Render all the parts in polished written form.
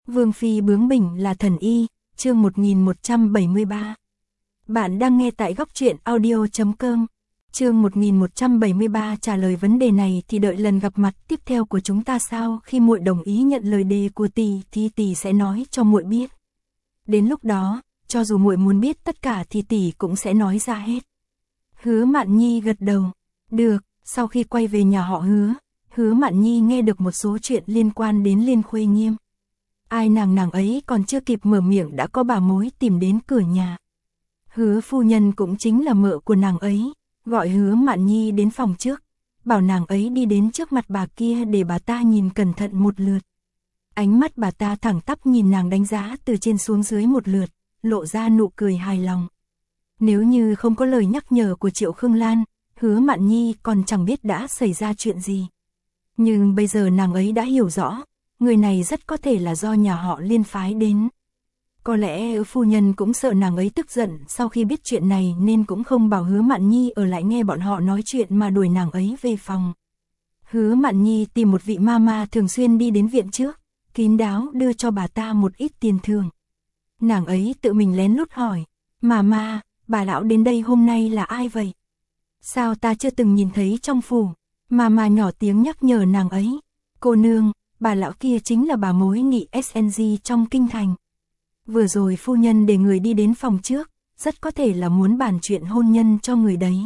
Vương phi bướng bỉnh là thần y, chương 1173. Bạn đang nghe tại góc truyện audio.com. Chương 1173 trả lời vấn đề này thì đợi lần gặp mặt tiếp theo của chúng ta sao, khi muội đồng ý nhận lời đề của tỷ thì tỷ sẽ nói cho muội biết. Đến lúc đó, cho dù muội muốn biết tất cả thì tỷ cũng sẽ nói ra hết. Hứa Mạn Nhi gật đầu. Được, sau khi quay về nhà họ Hứa Mạn Nhi nghe được một số chuyện liên quan đến Liên Khuê Nghiêm. Ai nàng ấy còn chưa kịp mở miệng đã có bà mối tìm đến cửa nhà. Hứa phu nhân cũng chính là mợ của nàng ấy, gọi Hứa Mạn Nhi đến phòng trước, bảo nàng ấy đi đến trước mặt bà kia để bà ta nhìn cẩn thận một lượt. Ánh mắt bà ta thẳng tắp nhìn nàng đánh giá từ trên xuống dưới một lượt, lộ ra nụ cười hài lòng. Nếu như không có lời nhắc nhở của Triệu Khương Lan, Hứa Mạn Nhi còn chẳng biết đã xảy ra chuyện gì. Nhưng bây giờ nàng ấy đã hiểu rõ, người này rất có thể là do nhà họ Liên phái đến. Có lẽ phu nhân cũng sợ nàng ấy tức giận sau khi biết chuyện này nên cũng không bảo Hứa Mạn Nhi ở lại nghe bọn họ nói chuyện mà đuổi nàng ấy về phòng. Hứa Mạn Nhi tìm một vị mama thường xuyên đi đến viện trước, kín đáo đưa cho bà ta một ít tiền thưởng. Nàng ấy tự mình lén lút hỏi, Mama, bà lão đến đây hôm nay là ai vậy? Sao ta chưa từng nhìn thấy trong phủ? Mama nhỏ tiếng nhắc nhở nàng ấy, cô nương, bà lão kia chính là bà mối nghị SNG trong kinh thành. Vừa rồi phu nhân để người đi đến phòng trước, rất có thể là muốn bàn chuyện hôn nhân cho người đấy.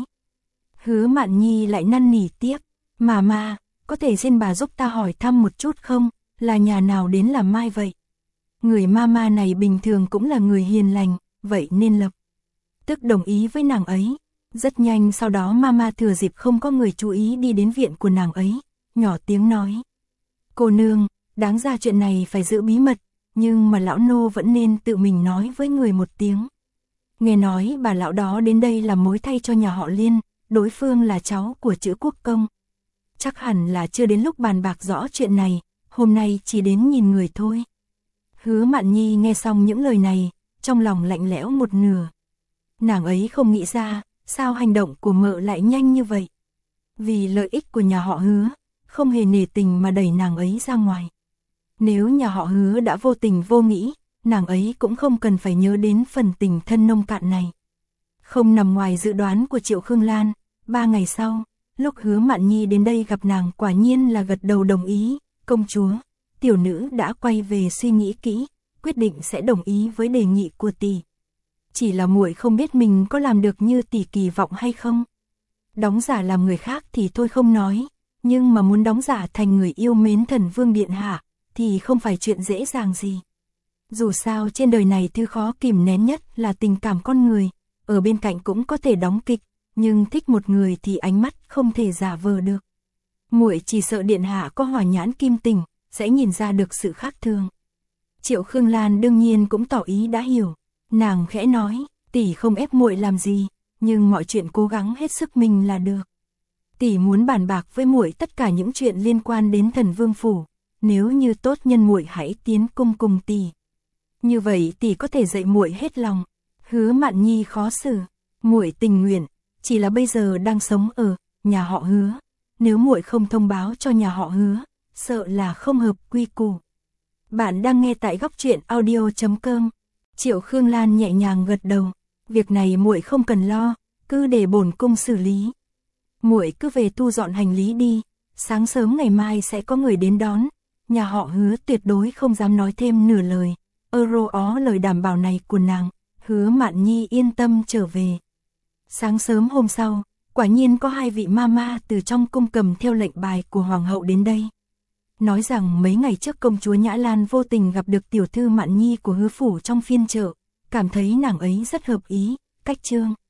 Hứa Mạn Nhi lại năn nỉ tiếp, Mama, có thể xin bà giúp ta hỏi thăm một chút không, là nhà nào đến làm mai vậy? Người mama này bình thường cũng là người hiền lành, vậy nên lập tức đồng ý với nàng ấy. Rất nhanh sau đó mama thừa dịp không có người chú ý đi đến viện của nàng ấy, nhỏ tiếng nói, cô nương, đáng ra chuyện này phải giữ bí mật, nhưng mà lão nô vẫn nên tự mình nói với người một tiếng. Nghe nói bà lão đó đến đây làm mối thay cho nhà họ Liên, đối phương là cháu của Chữ Quốc Công. Chắc hẳn là chưa đến lúc bàn bạc rõ chuyện này, hôm nay chỉ đến nhìn người thôi. Hứa Mạn Nhi nghe xong những lời này, trong lòng lạnh lẽo một nửa. Nàng ấy không nghĩ ra, sao hành động của mợ lại nhanh như vậy. Vì lợi ích của nhà họ Hứa, không hề nể tình mà đẩy nàng ấy ra ngoài. Nếu nhà họ Hứa đã vô tình vô nghĩ, nàng ấy cũng không cần phải nhớ đến phần tình thân nông cạn này. Không nằm ngoài dự đoán của Triệu Khương Lan, 3 ngày sau, lúc Hứa Mạn Nhi đến đây gặp nàng quả nhiên là gật đầu đồng ý, công chúa, tiểu nữ đã quay về suy nghĩ kỹ, quyết định sẽ đồng ý với đề nghị của tỷ. Chỉ là muội không biết mình có làm được như tỷ kỳ vọng hay không. Đóng giả làm người khác thì thôi không nói, nhưng mà muốn đóng giả thành người yêu mến thần vương điện hạ, thì không phải chuyện dễ dàng gì. Dù sao trên đời này thứ khó kìm nén nhất là tình cảm con người, ở bên cạnh cũng có thể đóng kịch, nhưng thích một người thì ánh mắt không thể giả vờ được. Muội chỉ sợ điện hạ có hỏa nhãn kim tình, sẽ nhìn ra được sự khác thường. Triệu Khương Lan đương nhiên cũng tỏ ý đã hiểu, nàng khẽ nói, tỷ không ép muội làm gì, nhưng mọi chuyện cố gắng hết sức mình là được. Tỷ muốn bàn bạc với muội tất cả những chuyện liên quan đến Thần Vương phủ, nếu như tốt nhân muội hãy tiến cung cùng tỷ. Như vậy tỷ có thể dạy muội hết lòng. Hứa Mạn Nhi khó xử, muội tình nguyện, chỉ là bây giờ đang sống ở nhà họ Hứa, nếu muội không thông báo cho nhà họ Hứa, sợ là không hợp quy củ. Bạn đang nghe tại góc truyện audio.com. Triệu Khương Lan nhẹ nhàng gật đầu, việc này muội không cần lo, cứ để bổn cung xử lý. Muội cứ về thu dọn hành lý đi, sáng sớm ngày mai sẽ có người đến đón. Nhà họ Hứa tuyệt đối không dám nói thêm nửa lời. Ó lời đảm bảo này của nàng, Hứa Mạn Nhi yên tâm trở về. Sáng sớm hôm sau, quả nhiên có 2 vị mama từ trong cung cầm theo lệnh bài của hoàng hậu đến đây. Nói rằng mấy ngày trước công chúa Nhã Lan vô tình gặp được tiểu thư Mạn Nhi của Hứa phủ trong phiên chợ, cảm thấy nàng ấy rất hợp ý, cách trương